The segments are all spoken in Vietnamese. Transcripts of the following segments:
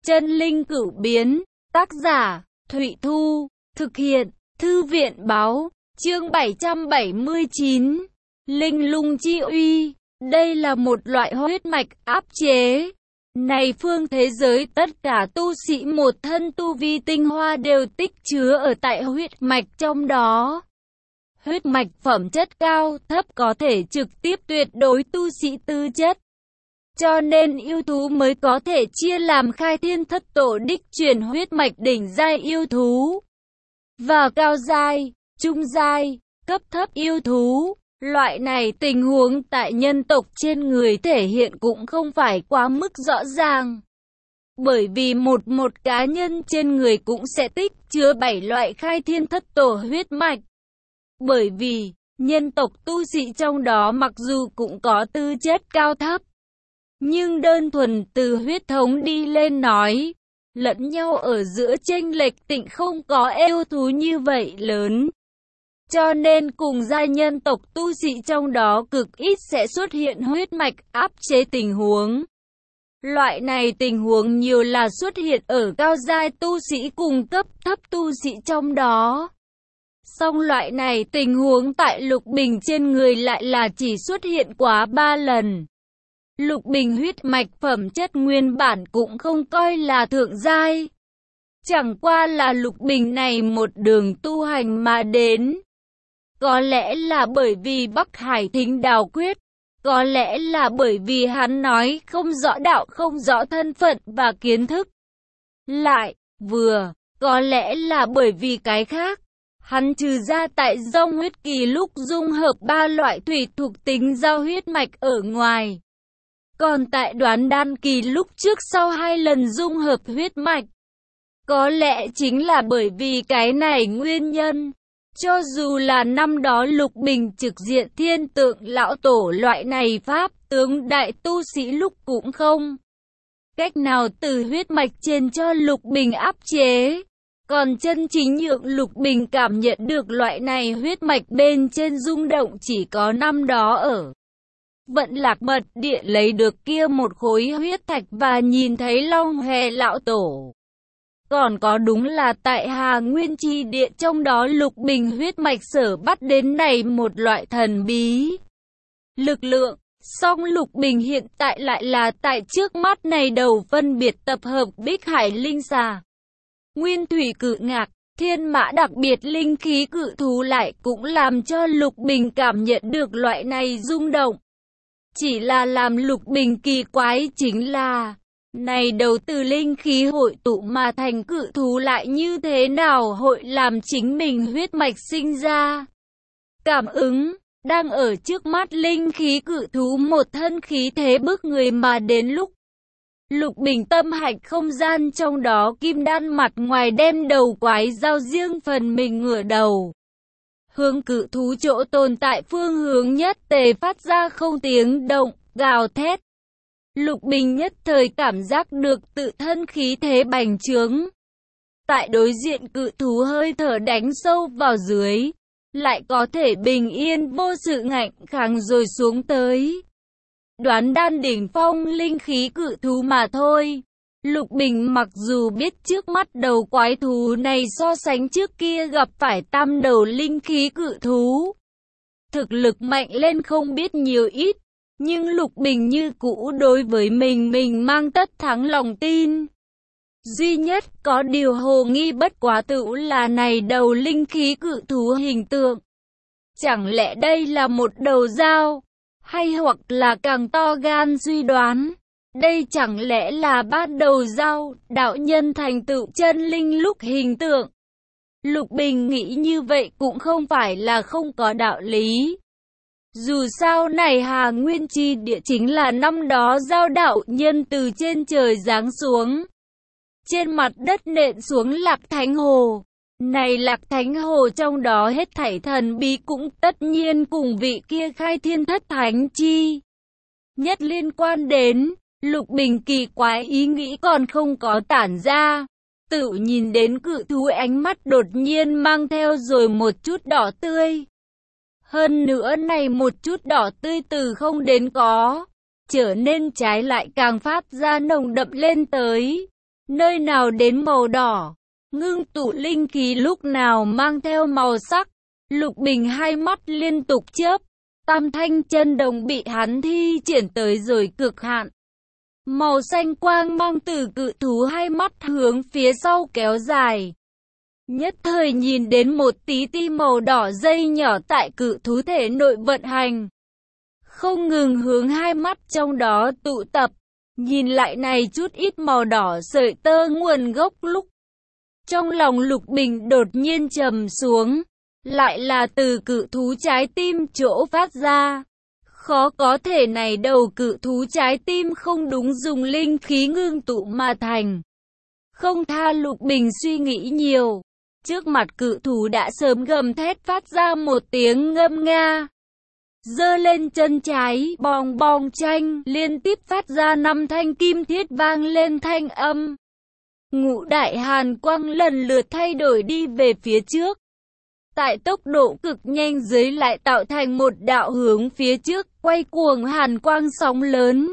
Chân linh cửu biến, tác giả, Thụy Thu, thực hiện, Thư viện báo, chương 779, Linh lung chi uy, đây là một loại huyết mạch áp chế. Này phương thế giới tất cả tu sĩ một thân tu vi tinh hoa đều tích chứa ở tại huyết mạch trong đó. Huyết mạch phẩm chất cao, thấp có thể trực tiếp tuyệt đối tu sĩ tư chất. Cho nên yêu thú mới có thể chia làm khai thiên thất tổ đích truyền huyết mạch đỉnh giai yêu thú và cao giai, trung giai, cấp thấp yêu thú. Loại này tình huống tại nhân tộc trên người thể hiện cũng không phải quá mức rõ ràng. Bởi vì một cá nhân trên người cũng sẽ tích chứa 7 loại khai thiên thất tổ huyết mạch. Bởi vì nhân tộc tu sĩ trong đó mặc dù cũng có tư chất cao thấp, nhưng đơn thuần từ huyết thống đi lên nói, lẫn nhau ở giữa chênh lệch tịnh không có yêu thú như vậy lớn. Cho nên cùng giai nhân tộc tu sĩ trong đó cực ít sẽ xuất hiện huyết mạch áp chế tình huống. Loại này tình huống nhiều là xuất hiện ở cao giai tu sĩ cùng cấp thấp tu sĩ trong đó. Song loại này tình huống tại Lục Bình trên người lại là chỉ xuất hiện quá 3 lần. Lục Bình huyết mạch phẩm chất nguyên bản cũng không coi là thượng giai. Chẳng qua là Lục Bình này một đường tu hành mà đến. Có lẽ là bởi vì Bắc Hải Thính Đào Quyết, có lẽ là bởi vì hắn nói không rõ đạo không rõ thân phận và kiến thức. Lại, có lẽ là bởi vì cái khác. Hắn trừ ra tại Dông huyết kỳ lúc dung hợp 3 loại thủy thuộc tính giao huyết mạch ở ngoài. Còn tại Đoán Đan kỳ lúc trước sau 2 lần dung hợp huyết mạch. Có lẽ chính là bởi vì cái này nguyên nhân. Cho dù là năm đó Lục Bình trực diện thiên tượng lão tổ loại này pháp tướng đại tu sĩ lúc cũng không cách nào từ huyết mạch trên cho Lục Bình áp chế. Còn chân chính nhượng Lục Bình cảm nhận được loại này huyết mạch bên trên rung động chỉ có năm đó ở Vận Lạc Mật Địa lấy được kia một khối huyết thạch và nhìn thấy Long Hề lão tổ. Còn có đúng là tại Hà Nguyên Chi Địa trong đó Lục Bình huyết mạch sở bắt đến này một loại thần bí lực lượng. Song Lục Bình hiện tại lại là tại trước mắt này đầu phân biệt tập hợp Bích Hải Linh Xà, Nguyên Thủy Cự Ngạc, Thiên Mã đặc biệt linh khí cự thú lại cũng làm cho Lục Bình cảm nhận được loại này rung động. Chỉ là làm Lục Bình kỳ quái chính là này đầu từ linh khí hội tụ mà thành cự thú lại như thế nào hội làm chính mình huyết mạch sinh ra cảm ứng, đang ở trước mắt linh khí cự thú một thân khí thế bức người mà đến lúc Lục Bình tâm hạch không gian trong đó kim đan mặt ngoài đem đầu quái dao riêng phần mình ngửa đầu. Hướng cự thú chỗ tồn tại phương hướng nhất tề phát ra không tiếng động, gào thét. Lục Bình nhất thời cảm giác được tự thân khí thế bành trướng. Tại đối diện cự thú hơi thở đánh sâu vào dưới, lại có thể bình yên vô sự ngạnh kháng rồi xuống tới. Đoán Đan đỉnh phong linh khí cự thú mà thôi. Lục Bình mặc dù biết trước mắt đầu quái thú này so sánh trước kia gặp phải tam đầu linh khí cự thú, thực lực mạnh lên không biết nhiều ít. Nhưng Lục Bình như cũ đối với mình mang tất thắng lòng tin. Duy nhất có điều hồ nghi bất quá tựu là này đầu linh khí cự thú hình tượng. Chẳng lẽ đây là một đầu dao? Hay hoặc là càng to gan suy đoán, đây chẳng lẽ là bát đầu dao, đạo nhân thành tựu chân linh lúc hình tượng? Lục Bình nghĩ như vậy cũng không phải là không có đạo lý. Dù sao này Hà Nguyên Chi Địa chính là năm đó giao đạo nhân từ trên trời giáng xuống, trên mặt đất nện xuống Lạc Thánh Hồ. Này Lạc Thánh Hồ trong đó hết thảy thần bí cũng tất nhiên cùng vị kia khai thiên thất thánh chi nhất liên quan đến. Lục Bình kỳ quái ý nghĩ còn không có tản ra, tự nhìn đến cự thú ánh mắt đột nhiên mang theo rồi một chút đỏ tươi. Hơn nữa này một chút đỏ tươi từ không đến có, trở nên trái lại càng phát ra nồng đậm lên tới. nơi nào đến màu đỏ, ngưng tụ linh khí lúc nào mang theo màu sắc. Lục Bình hai mắt liên tục chớp, tam thanh chân đồng bị hắn thi triển tới rồi cực hạn. Màu xanh quang mang từ cự thú hai mắt hướng phía sau kéo dài. Nhất thời nhìn đến một tí ti màu đỏ dây nhỏ tại cự thú thể nội vận hành, không ngừng hướng hai mắt trong đó tụ tập. Nhìn lại này chút ít màu đỏ sợi tơ nguồn gốc lúc, trong lòng Lục Bình đột nhiên trầm xuống, lại là từ cự thú trái tim chỗ phát ra. Khó có thể này đầu cự thú trái tim không đúng dùng linh khí ngưng tụ mà thành. Không tha Lục Bình suy nghĩ nhiều, trước mặt cự thú đã sớm gầm thét phát ra một tiếng ngâm nga. Giơ lên chân trái, bong bong chanh, liên tiếp phát ra 5 thanh kim thiết vang lên thanh âm. Ngũ đại hàn quang lần lượt thay đổi đi về phía trước. Tại tốc độ cực nhanh dưới lại tạo thành một đạo hướng phía trước, quay cuồng hàn quang sóng lớn.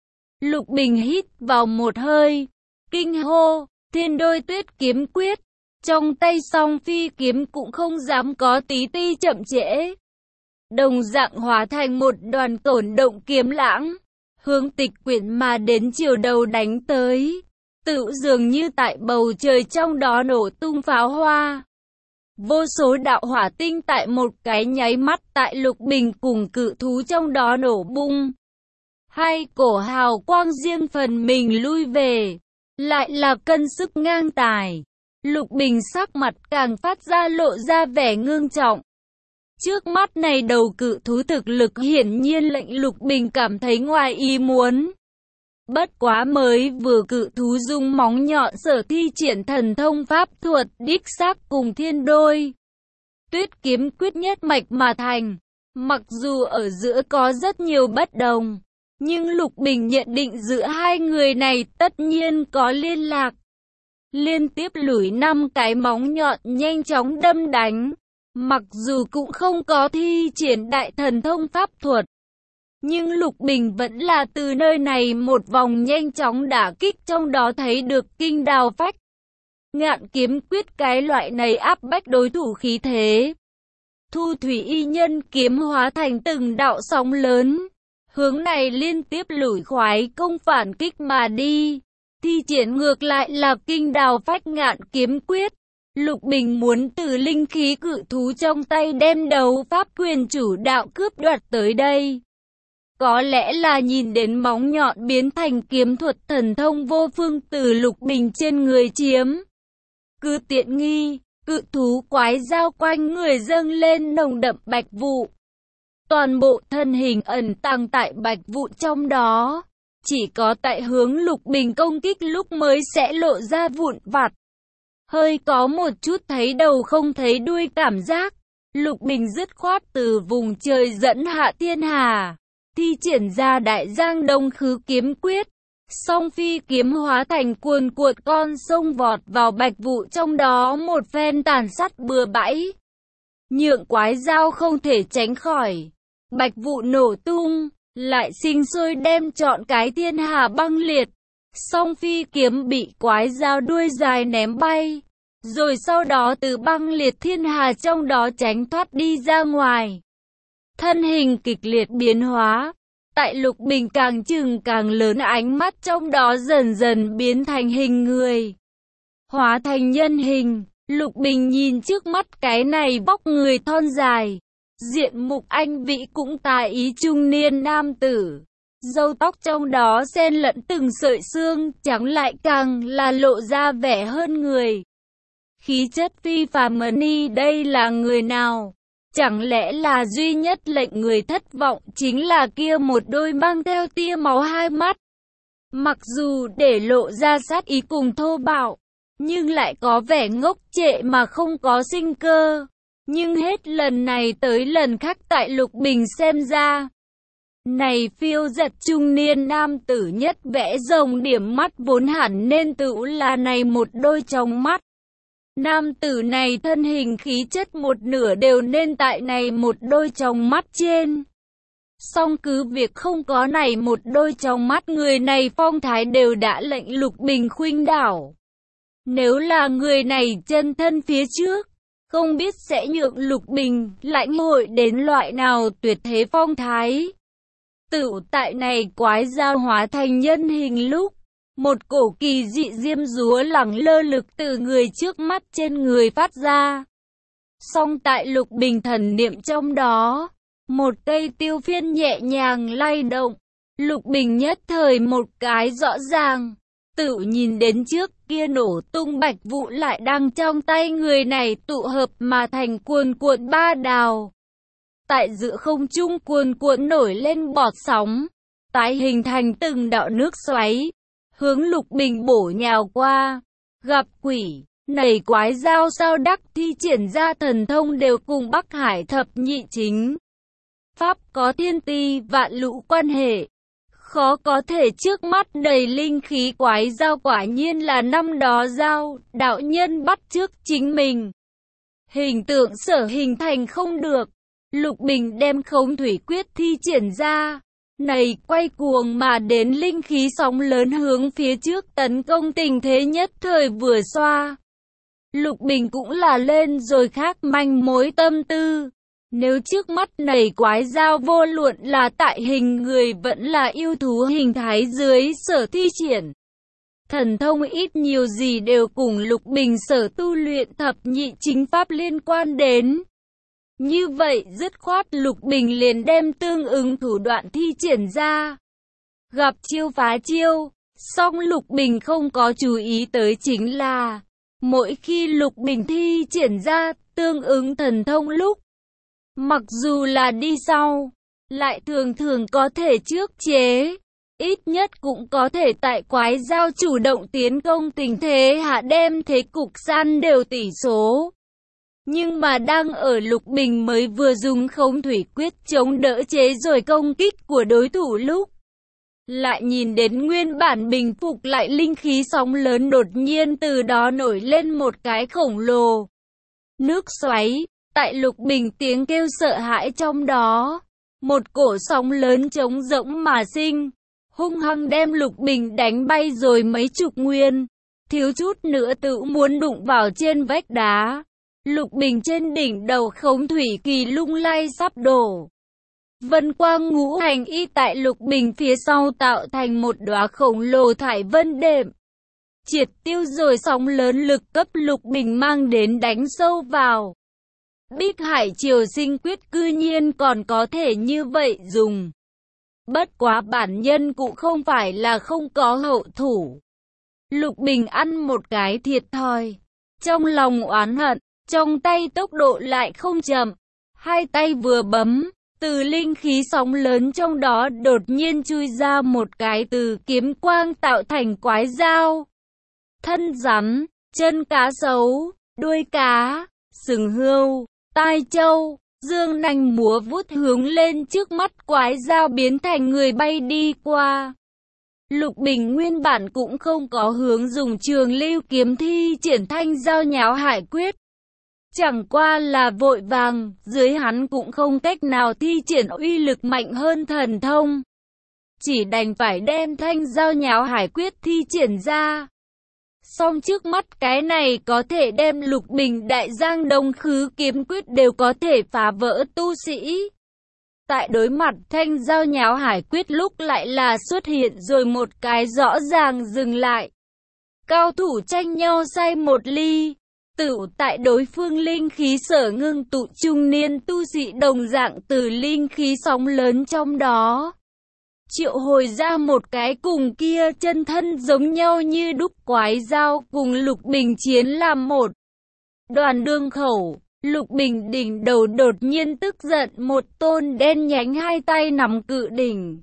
Lục Bình hít vào một hơi, kinh hô, thiên đôi tuyết kiếm quyết. Trong tay song phi kiếm cũng không dám có tí ti chậm trễ. Đồng dạng hóa thành một đoàn cổn động kiếm lãng, hướng Tịch Quyển mà đến chiều đầu đánh tới. Tựu dường như tại bầu trời trong đó nổ tung pháo hoa. Vô số đạo hỏa tinh tại một cái nháy mắt tại Lục Bình cùng cự thú trong đó nổ bung. Hai cổ hào quang riêng phần mình lui về, lại là cân sức ngang tài. Lục Bình sắc mặt càng phát ra lộ ra vẻ ngưng trọng. Trước mắt này đầu cự thú thực lực hiển nhiên lệnh Lục Bình cảm thấy ngoài ý muốn. Bất quá mới vừa cự thú dùng móng nhọn sở thi triển thần thông pháp thuật đích xác cùng thiên đôi tuyết kiếm quyết nhất mạch mà thành. Mặc dù ở giữa có rất nhiều bất đồng, nhưng Lục Bình nhận định giữa hai người này tất nhiên có liên lạc. Liên tiếp lủi 5 cái móng nhọn nhanh chóng đâm đánh. Mặc dù cũng không có thi triển đại thần thông pháp thuật, nhưng Lục Bình vẫn là từ nơi này một vòng nhanh chóng đả kích trong đó thấy được kinh đào phách. Ngạn kiếm quyết cái loại này áp bách đối thủ khí thế. Thu thủy y nhân kiếm hóa thành từng đạo sóng lớn, hướng này liên tiếp lủi khoái công phản kích mà đi. Thi triển ngược lại là kinh đào phách ngạn kiếm quyết. Lục Bình muốn từ linh khí cự thú trong tay đem đấu pháp quyền chủ đạo cướp đoạt tới đây. Có lẽ là nhìn đến móng nhọn biến thành kiếm thuật thần thông vô phương từ Lục Bình trên người chiếm cứ tiện nghi, cự thú quái dao quanh người dâng lên nồng đậm bạch vụ. Toàn bộ thân hình ẩn tàng tại bạch vụ trong đó, chỉ có tại hướng Lục Bình công kích lúc mới sẽ lộ ra vụn vặt. Hơi có một chút thấy đầu không thấy đuôi cảm giác. Lục Bình dứt khoát từ vùng trời dẫn hạ thiên hà, thi triển ra đại giang đông khứ kiếm quyết. Song phi kiếm hóa thành cuồn cuộn con sông vọt vào bạch vụ trong đó một phen tàn sát bừa bãi. Nhượng quái dao không thể tránh khỏi. Bạch vụ nổ tung, lại sinh sôi đem trọn cái thiên hà băng liệt. Song phi kiếm bị quái dao đuôi dài ném bay, rồi sau đó từ băng liệt thiên hà trong đó tránh thoát đi ra ngoài. Thân hình kịch liệt biến hóa, tại Lục Bình càng chừng càng lớn ánh mắt trong đó dần dần biến thành hình người. Hóa thành nhân hình, Lục Bình nhìn trước mắt cái này vóc người thon dài, diện mục anh vĩ cũng tài ý trung niên nam tử. Râu tóc trong đó xen lẫn từng sợi xương trắng lại càng là lộ ra vẻ hơn người. Khí chất phi phàm ni đây là người nào? Chẳng lẽ là duy nhất lệnh người thất vọng chính là kia một đôi mang theo tia máu hai mắt. Mặc dù để lộ ra sát ý cùng thô bạo, nhưng lại có vẻ ngốc trệ mà không có sinh cơ. Nhưng hết lần này tới lần khác tại Lục Bình xem ra, này phiêu giật trung niên nam tử nhất vẽ rồng điểm mắt vốn hẳn nên tự là này một đôi trong mắt. Nam tử này thân hình khí chất một nửa đều nên tại này một đôi trong mắt trên. Song cứ việc không có này một đôi trong mắt người này phong thái đều đã lệnh Lục Bình khuynh đảo. Nếu là người này chân thân phía trước, không biết sẽ nhượng Lục Bình lãnh hội đến loại nào tuyệt thế phong thái. Tựu tại này quái dao hóa thành nhân hình lúc, một cổ kỳ dị diêm dúa lẳng lơ lực từ người trước mắt trên người phát ra. Song tại Lục Bình thần niệm trong đó, một cây tiêu phiên nhẹ nhàng lay động. Lục Bình nhất thời một cái rõ ràng, tự nhìn đến trước kia nổ tung bạch vụ lại đang trong tay người này tụ hợp mà thành cuồn cuộn ba đào. Tại giữa không trung cuồn cuộn nổi lên bọt sóng, tái hình thành từng đạo nước xoáy, hướng Lục Bình bổ nhào qua. Gặp quỷ, này quái dao sao đắc thi triển ra thần thông đều cùng Bắc Hải thập nhị chính pháp có thiên ti vạn lũ quan hệ. Khó có thể trước mắt đầy linh khí quái dao quả nhiên là năm đó dao, đạo nhân bắt chước chính mình. Hình tượng sở hình thành không được. Lục Bình đem Khống Thủy Quyết thi triển ra. Này quay cuồng mà đến linh khí sóng lớn hướng phía trước tấn công, tình thế nhất thời vừa xoa. Lục Bình cũng là lên rồi khác manh mối tâm tư. Nếu trước mắt này quái dao vô luận là tại hình người vẫn là yêu thú hình thái dưới sở thi triển, thần thông ít nhiều gì đều cùng Lục Bình sở tu luyện thập nhị chính pháp liên quan đến. Như vậy dứt khoát Lục Bình liền đem tương ứng thủ đoạn thi triển ra. Gặp chiêu phá chiêu, song Lục Bình không có chú ý tới chính là, mỗi khi Lục Bình thi triển ra tương ứng thần thông lúc, mặc dù là đi sau, lại thường thường có thể trước chế, ít nhất cũng có thể tại quái dao chủ động tiến công tình thế hạ đem thế cục san đều tỷ số. Nhưng mà đang ở Lục Bình mới vừa dùng Khống Thủy Quyết chống đỡ chế rồi công kích của đối thủ lúc, lại nhìn đến nguyên bản bình phục lại linh khí sóng lớn đột nhiên từ đó nổi lên một cái khổng lồ nước xoáy. Tại Lục Bình tiếng kêu sợ hãi trong đó, một cổ sóng lớn trống rỗng mà sinh, hung hăng đem Lục Bình đánh bay rồi mấy chục nguyên, thiếu chút nữa tự muốn đụng vào trên vách đá. Lục Bình trên đỉnh đầu Khống Thủy Kỳ lung lay sắp đổ. Vân quang ngũ hành y tại Lục Bình phía sau tạo thành một đóa khổng lồ thải vân đệm, triệt tiêu rồi sóng lớn lực cấp Lục Bình mang đến đánh sâu vào. Bích Hải Triều Sinh Quyết cư nhiên còn có thể như vậy dùng. Bất quá bản nhân cũng không phải là không có hậu thủ. Lục Bình ăn một cái thiệt thòi, trong lòng oán hận, trong tay tốc độ lại không chậm, hai tay vừa bấm, từ linh khí sóng lớn trong đó đột nhiên chui ra một cái từ kiếm quang tạo thành quái dao. Thân rắn, chân cá sấu, đuôi cá, sừng hươu, tai trâu, dương nanh múa vút hướng lên trước mắt quái dao biến thành người bay đi qua. Lục Bình nguyên bản cũng không có hướng dùng Trường Lưu kiếm thi triển Thanh Dao Nháo Hải Quyết. Chẳng qua là vội vàng, dưới hắn cũng không cách nào thi triển uy lực mạnh hơn thần thông. Chỉ đành phải đem Thanh Dao Nháo Hải Quyết thi triển ra. Song trước mắt cái này có thể đem Lục Bình Đại Giang Đông Khứ Kiếm Quyết đều có thể phá vỡ tu sĩ. Tại đối mặt Thanh Dao Nháo Hải Quyết lúc lại là xuất hiện rồi một cái rõ ràng dừng lại. Cao thủ tranh nhau say một ly. Tựu tại đối phương linh khí sở ngưng tụ, trung niên tu sĩ đồng dạng từ linh khí sóng lớn trong đó triệu hồi ra một cái cùng kia chân thân giống nhau như đúc quái dao cùng Lục Bình chiến làm một. Đoàn đương khẩu, Lục Bình đỉnh đầu đột nhiên tức giận, một tôn đen nhánh hai tay nắm cự đỉnh.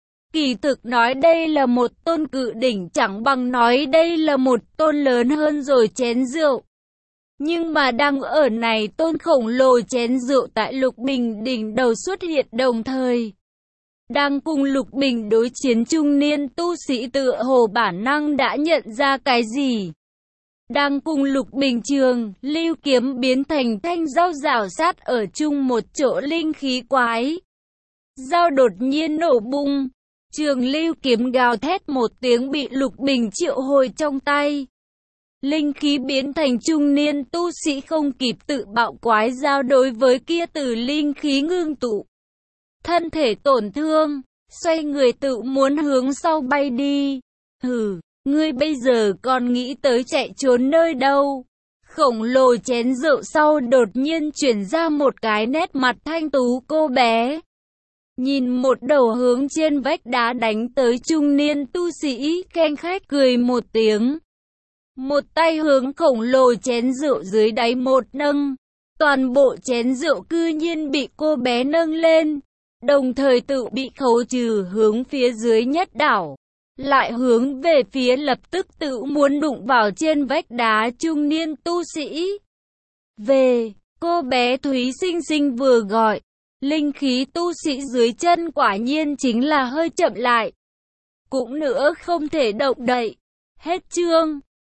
Kỳ thực nói đây là một tôn cự đỉnh chẳng bằng nói đây là một tôn lớn hơn rồi chén rượu. Nhưng mà đang ở này tôn khổng lồ chén rượu tại Lục Bình đỉnh đầu xuất hiện đồng thời. Đang cùng Lục Bình đối chiến trung niên tu sĩ tựa hồ bản năng đã nhận ra cái gì. Đang cùng Lục Bình Trường Lưu kiếm biến thành thanh dao rảo sát ở chung một chỗ linh khí quái. dao đột nhiên nổ bung. Trường lưu kiếm gào thét một tiếng bị Lục Bình triệu hồi trong tay. Linh khí biến thành trung niên tu sĩ không kịp tự bạo quái dao đối với kia từ linh khí ngưng tụ. Thân thể tổn thương, xoay người tự muốn hướng sau bay đi. Hừ, ngươi bây giờ còn nghĩ tới chạy trốn nơi đâu? Khổng lồ chén rượu sau đột nhiên chuyển ra một cái nét mặt thanh tú cô bé. Nhìn một đầu hướng trên vách đá đánh tới trung niên tu sĩ, khanh khách cười một tiếng. Một tay hướng khổng lồ chén rượu dưới đáy một nâng. Toàn bộ chén rượu cư nhiên bị cô bé nâng lên, đồng thời tự bị khấu trừ hướng phía dưới nhất đảo. Lại hướng về phía lập tức tự muốn đụng vào trên vách đá trung niên tu sĩ. Về, cô bé Thúy xinh xinh vừa gọi. Linh khí tu sĩ dưới chân quả nhiên chính là hơi chậm lại. Cũng nữa không thể động đậy. Hết chương.